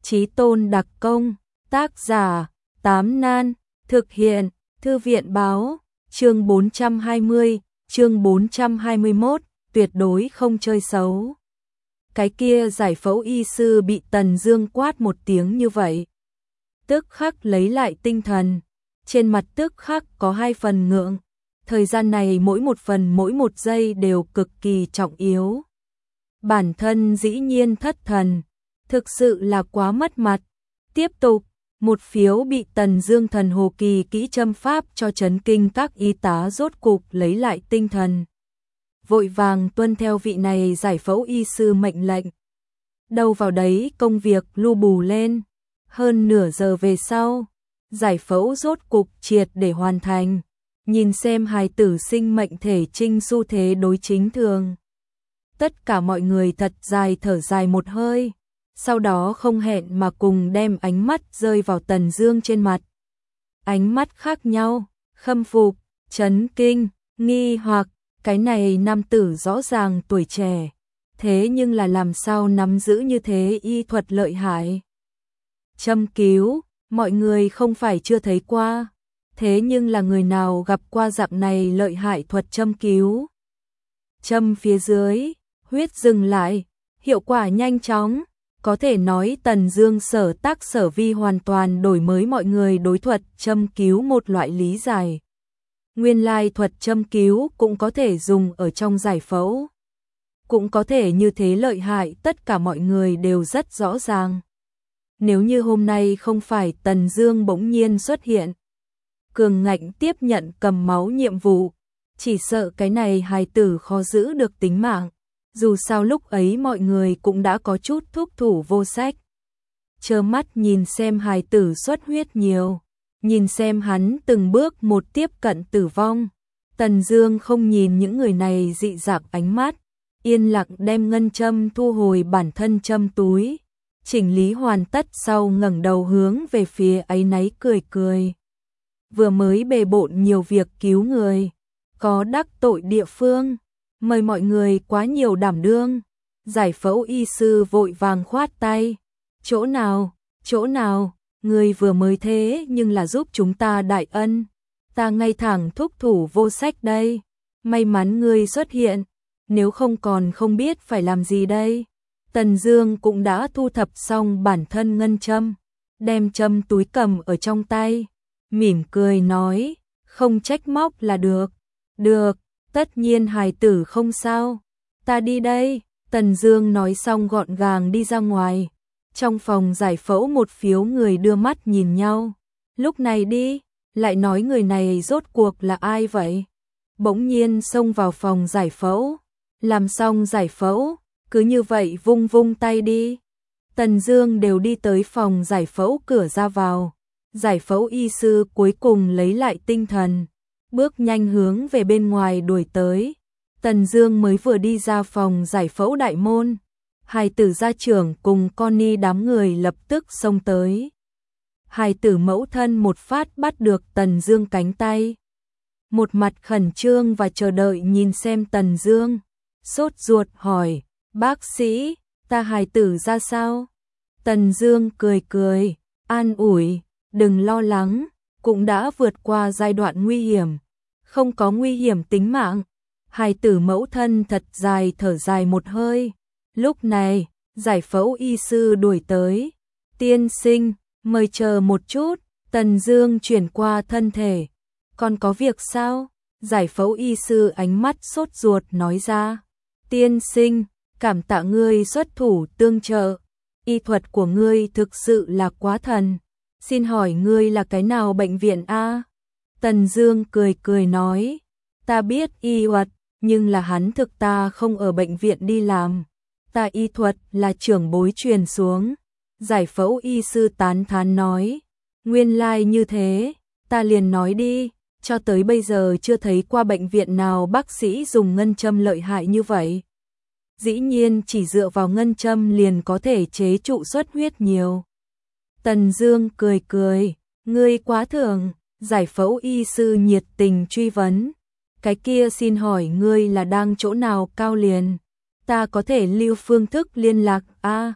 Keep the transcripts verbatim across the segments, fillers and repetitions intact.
Chí Tôn đặc công, tác giả, Tám Nan, thực hiện, Thư viện báo, chương bốn trăm hai mươi, chương bốn trăm hai mươi mốt, tuyệt đối không chơi xấu. Cái kia giải phẫu y sư bị Tần Dương quát một tiếng như vậy, tức khắc lấy lại tinh thần, trên mặt tức khắc có hai phần ngượng, thời gian này mỗi một phần mỗi một giây đều cực kỳ trọng yếu. Bản thân dĩ nhiên thất thần, thực sự là quá mất mặt. Tiếp tục, một phiếu bị Tần Dương thần hồ kỳ kỹ châm pháp cho chấn kinh, các y tá rốt cục lấy lại tinh thần, vội vàng tuân theo vị này giải phẫu y sư mệnh lệnh. Đâu vào đấy công việc lu bù lên, hơn nửa giờ về sau, giải phẫu rốt cục triệt để hoàn thành. Nhìn xem hài tử sinh mệnh thể trinh xu thế đối chính thường, tất cả mọi người thật dài thở dài một hơi, sau đó không hẹn mà cùng đem ánh mắt rơi vào Tần Dương trên mặt. Ánh mắt khác nhau, khâm phục, chấn kinh, nghi hoặc, cái này nam tử rõ ràng tuổi trẻ, thế nhưng là làm sao nắm giữ như thế y thuật lợi hại. Châm cứu, mọi người không phải chưa thấy qua, thế nhưng là người nào gặp qua dạng này lợi hại thuật châm cứu. Châm phía dưới, huyết dừng lại, hiệu quả nhanh chóng, có thể nói Tần Dương sở tác sở vi hoàn toàn đổi mới mọi người đối thuật châm cứu một loại lý giải. Nguyên lai thuật châm cứu cũng có thể dùng ở trong giải phẫu, cũng có thể như thế lợi hại, tất cả mọi người đều rất rõ ràng. Nếu như hôm nay không phải Tần Dương bỗng nhiên xuất hiện, cường ngạnh tiếp nhận cầm máu nhiệm vụ, chỉ sợ cái này hài tử khó giữ được tính mạng. Dù sao lúc ấy mọi người cũng đã có chút thúc thủ vô sách, trơ mắt nhìn xem hài tử xuất huyết nhiều, nhìn xem hắn từng bước một tiếp cận tử vong. Tần Dương không nhìn những người này dị dạng ánh mắt, yên lặng đem ngân châm thu hồi bản thân châm túi, chỉnh lý hoàn tất sau ngẩng đầu hướng về phía áy náy cười cười. Vừa mới bề bộn nhiều việc cứu người, có đắc tội địa phương, mời mọi người quá nhiều đảm đương. Giải phẫu y sư vội vàng khoát tay, chỗ nào, chỗ nào, người vừa mới thế nhưng là giúp chúng ta đại ân, ta ngay thẳng thúc thủ vô sách đây, may mắn ngươi xuất hiện, nếu không còn không biết phải làm gì đây. Tần Dương cũng đã thu thập xong bản thân ngân châm, đem châm túi cầm ở trong tay, mỉm cười nói, không trách móc là được. Được, tất nhiên hài tử không sao, ta đi đây. Tần Dương nói xong gọn gàng đi ra ngoài. Trong phòng giải phẫu một phiếu người đưa mắt nhìn nhau. Lúc này đi, lại nói người này rốt cuộc là ai vậy? Bỗng nhiên xông vào phòng giải phẫu, làm xong giải phẫu, cứ như vậy vung vung tay đi. Tần Dương đều đi tới phòng giải phẫu cửa ra vào. Giải phẫu y sư cuối cùng lấy lại tinh thần, bước nhanh hướng về bên ngoài đuổi tới. Tần Dương mới vừa đi ra phòng giải phẫu đại môn, hài tử gia trưởng cùng Connie đám người lập tức xông tới. Hài tử mẫu thân một phát bắt được Tần Dương cánh tay, một mặt khẩn trương và chờ đợi nhìn xem Tần Dương, sốt ruột hỏi, bác sĩ, ta hài tử ra sao? Tần Dương cười cười, an ủi, đừng lo lắng, cũng đã vượt qua giai đoạn nguy hiểm, không có nguy hiểm tính mạng. Hài tử mẫu thân thật dài thở dài một hơi. Lúc này, giải phẫu y sư đuổi tới. Tiên sinh, mời chờ một chút. Tần Dương chuyển qua thân thể. Còn có việc sao? Giải phẫu y sư ánh mắt sốt ruột nói ra. Tiên sinh, cảm tạ ngươi xuất thủ tương trợ. Y thuật của ngươi thực sự là quá thần. Xin hỏi ngươi là cái nào bệnh viện a? Tần Dương cười cười nói, ta biết y thuật, nhưng là hắn thực ta không ở bệnh viện đi làm. Ta y thuật là trưởng bối truyền xuống. Giải phẫu y sư tán thán nói, nguyên lai như thế, ta liền nói đi, cho tới bây giờ chưa thấy qua bệnh viện nào bác sĩ dùng ngân châm lợi hại như vậy. Dĩ nhiên chỉ dựa vào ngân châm liền có thể chế trụ xuất huyết nhiều. Tần Dương cười cười, ngươi quá thường. Giải phẫu y sư nhiệt tình truy vấn, cái kia xin hỏi ngươi là đang chỗ nào cao liền, ta có thể lưu phương thức liên lạc a.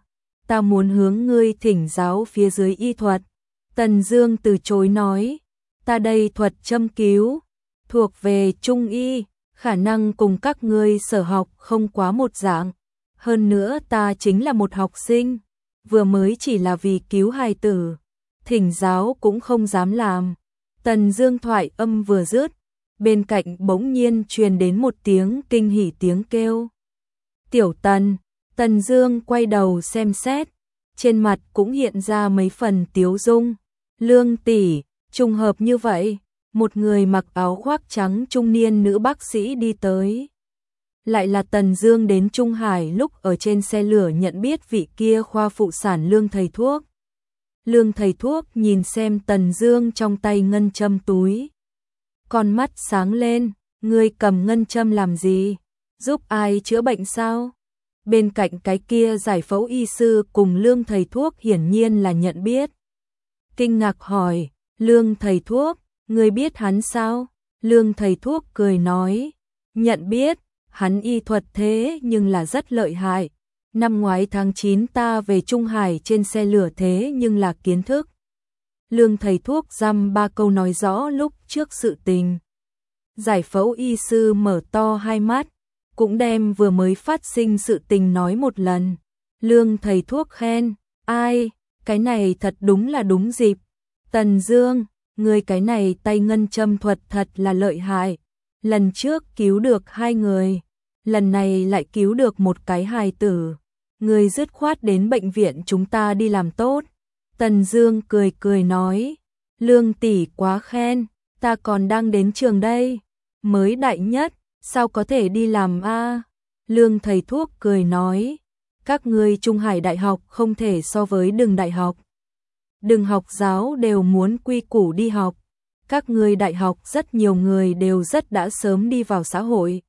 ta muốn hướng ngươi thỉnh giáo phía dưới y thuật. Tần Dương từ chối nói, ta đây thuật châm cứu, thuộc về trung y, khả năng cùng các ngươi sở học không quá một dạng. Hơn nữa ta chính là một học sinh, vừa mới chỉ là vì cứu hài tử, thỉnh giáo cũng không dám làm. Tần Dương thoại âm vừa dứt, bên cạnh bỗng nhiên truyền đến một tiếng kinh hỉ tiếng kêu. Tiểu Tần, Tần Dương quay đầu xem xét, trên mặt cũng hiện ra mấy phần tiếu dung. Lương tỷ, trùng hợp như vậy, một người mặc áo khoác trắng trung niên nữ bác sĩ đi tới. Lại là Tần Dương đến Trung Hải lúc ở trên xe lửa nhận biết vị kia khoa phụ sản Lương thầy thuốc. Lương thầy thuốc nhìn xem Tần Dương trong tay ngân châm túi, con mắt sáng lên, ngươi cầm ngân châm làm gì? Giúp ai chữa bệnh sao? Bên cạnh cái kia giải phẫu y sư cùng Lương thầy thuốc hiển nhiên là nhận biết. Kinh ngạc hỏi, Lương thầy thuốc, ngươi biết hắn sao? Lương thầy thuốc cười nói, nhận biết, hắn y thuật thế nhưng là rất lợi hại. Năm ngoái tháng chín ta về Trung Hải trên xe lửa thế nhưng là kiến thức. Lương thầy thuốc dăm ba câu nói rõ lúc trước sự tình. Giải phẫu y sư mở to hai mắt, cũng đem vừa mới phát sinh sự tình nói một lần. Lương thầy thuốc khen, ai, cái này thật đúng là đúng dịp. Tần Dương, người cái này tay ngân châm thuật thật là lợi hại. Lần trước cứu được hai người, lần này lại cứu được một cái hài tử. Người dứt khoát đến bệnh viện chúng ta đi làm tốt. Tần Dương cười cười nói, Lương tỷ quá khen, ta còn đang đến trường đây. Mới đại nhất, sao có thể đi làm a? Lương thầy thuốc cười nói, các ngươi Trung Hải đại học không thể so với Đường đại học. Đường học giáo đều muốn quy củ đi học. Các ngươi đại học rất nhiều người đều rất đã sớm đi vào xã hội,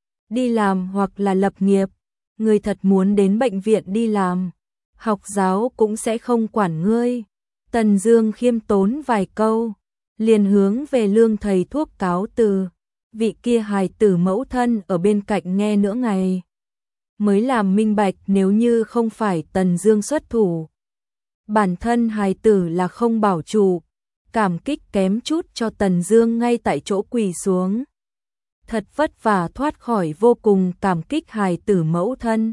đi làm hoặc là lập nghiệp. Ngươi thật muốn đến bệnh viện đi làm, học giáo cũng sẽ không quản ngươi. Tần Dương khiêm tốn vài câu, liền hướng về Lương thầy thuốc cáo từ. Vị kia hài tử mẫu thân ở bên cạnh nghe nửa ngày, mới làm minh bạch nếu như không phải Tần Dương xuất thủ, bản thân hài tử là không bảo trụ, cảm kích kém chút cho Tần Dương ngay tại chỗ quỳ xuống. Thật vất vả thoát khỏi vô cùng cảm kích hài tử mẫu thân.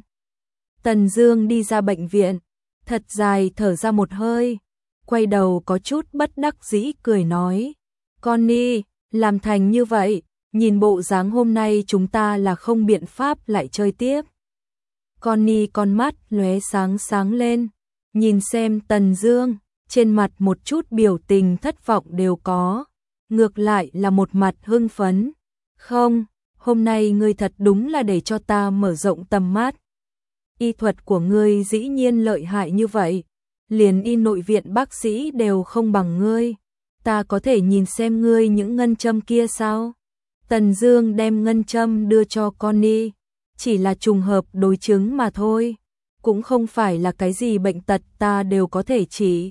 Tần Dương đi ra bệnh viện, thật dài thở ra một hơi, quay đầu có chút bất đắc dĩ cười nói, Connie, làm thành như vậy, nhìn bộ dáng hôm nay chúng ta là không biện pháp lại chơi tiếp. Connie con mắt lóe sáng sáng lên, nhìn xem Tần Dương, trên mặt một chút biểu tình thất vọng đều có, ngược lại là một mặt hưng phấn. Không, hôm nay ngươi thật đúng là để cho ta mở rộng tầm mắt. Y thuật của ngươi dĩ nhiên lợi hại như vậy, liền y nội viện bác sĩ đều không bằng ngươi. Ta có thể nhìn xem ngươi những ngân châm kia sao? Tần Dương đem ngân châm đưa cho Connie, chỉ là trùng hợp đối chứng mà thôi, cũng không phải là cái gì bệnh tật ta đều có thể trị.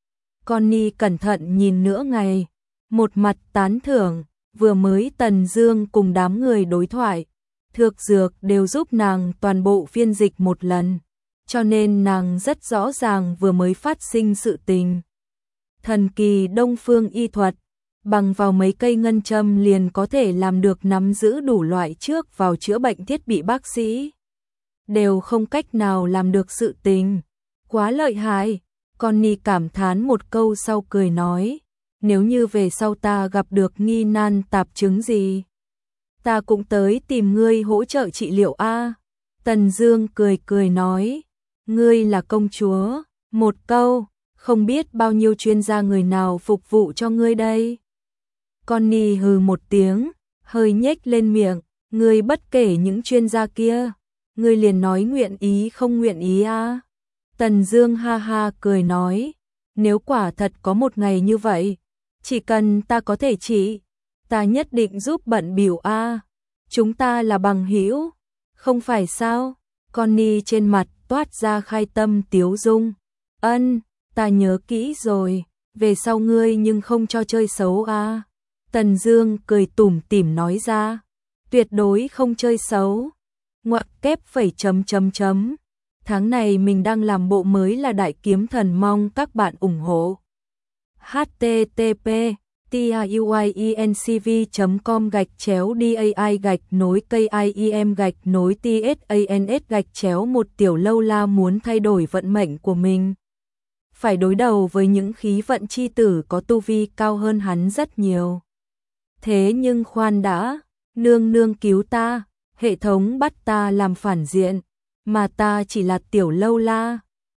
Connie cẩn thận nhìn nửa ngày, một mặt tán thưởng. Vừa mới Tần Dương cùng đám người đối thoại, Thược Dược đều giúp nàng toàn bộ phiên dịch một lần, cho nên nàng rất rõ ràng vừa mới phát sinh sự tình. Thần kỳ Đông phương y thuật, bằng vào mấy cây ngân châm liền có thể làm được nắm giữ đủ loại trước vào chữa bệnh thiết bị bác sĩ, đều không cách nào làm được sự tình. Quá lợi hại, Connie cảm thán một câu sau cười nói, nếu như về sau ta gặp được nghi nan tạp chứng gì, ta cũng tới tìm ngươi hỗ trợ trị liệu a. Tần Dương cười cười nói, ngươi là công chúa, một câu, không biết bao nhiêu chuyên gia người nào phục vụ cho ngươi đây. Connie hừ một tiếng, hơi nhếch lên miệng, ngươi bất kể những chuyên gia kia, ngươi liền nói nguyện ý không nguyện ý a. Tần Dương ha ha cười nói, nếu quả thật có một ngày như vậy, chỉ cần ta có thể trị, ta nhất định giúp bận bịu a. Chúng ta là bằng hữu, không phải sao? Connie trên mặt toát ra khai tâm tiếu dung. Ân, ta nhớ kỹ rồi, về sau ngươi nhưng không cho chơi xấu a. Tần Dương cười tủm tỉm nói ra, tuyệt đối không chơi xấu. Ngoặc kép phẩy chấm chấm chấm. Tháng này mình đang làm bộ mới là Đại Kiếm Thần, mong các bạn ủng hộ. h t t p tiuyencv chấm com gạch chéo dai gạch nối kim gạch nối tsans gạch chéo một Tiểu Lâu La muốn thay đổi vận mệnh của mình. Phải đối đầu với những khí vận chi tử có tu vi cao hơn hắn rất nhiều. Thế nhưng khoan đã, nương nương cứu ta, hệ thống bắt ta làm phản diện, mà ta chỉ là Tiểu Lâu La.